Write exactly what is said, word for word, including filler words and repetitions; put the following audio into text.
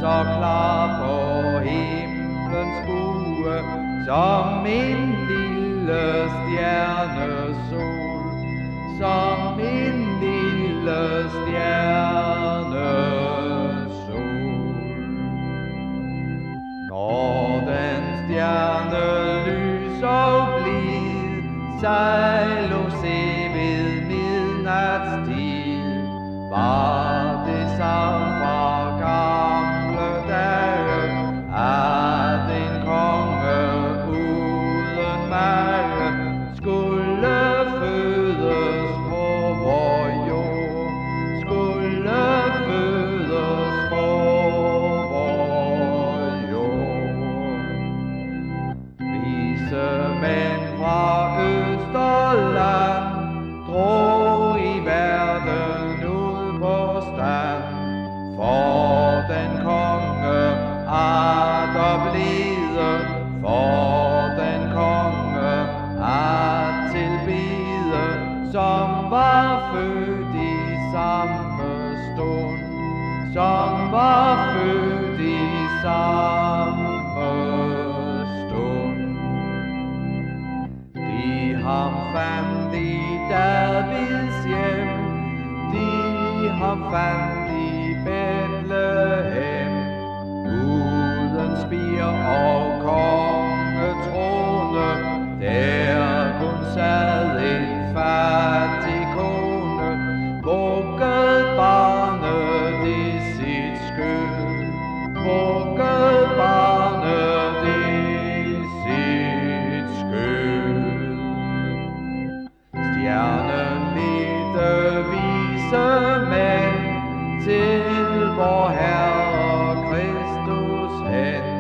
så klar på himlens bue, som en lille stjernesol, som en lille stjernesol. Når den stjerne lyser blid, sejler se ved midnatstid, var det sang fra gamle dage, at en konge uden mage skulle fødes på vor jord, skulle fødes på vor jord. Vise mænd fra Østerland drog i verden ud på stand, for den konge at oplede, for den konge at tilbede, som var født i samme stund, som var født i samme stund. De ham fandt i Davids hjem, de ham fandt i Bethlehem, uden spir og kongetrone, der kun sad en fattig kone, vugget barnet i sit skød, vugget barnet i sit skød. Stjernen ledte vise mænd til vor Herre Kristus hen,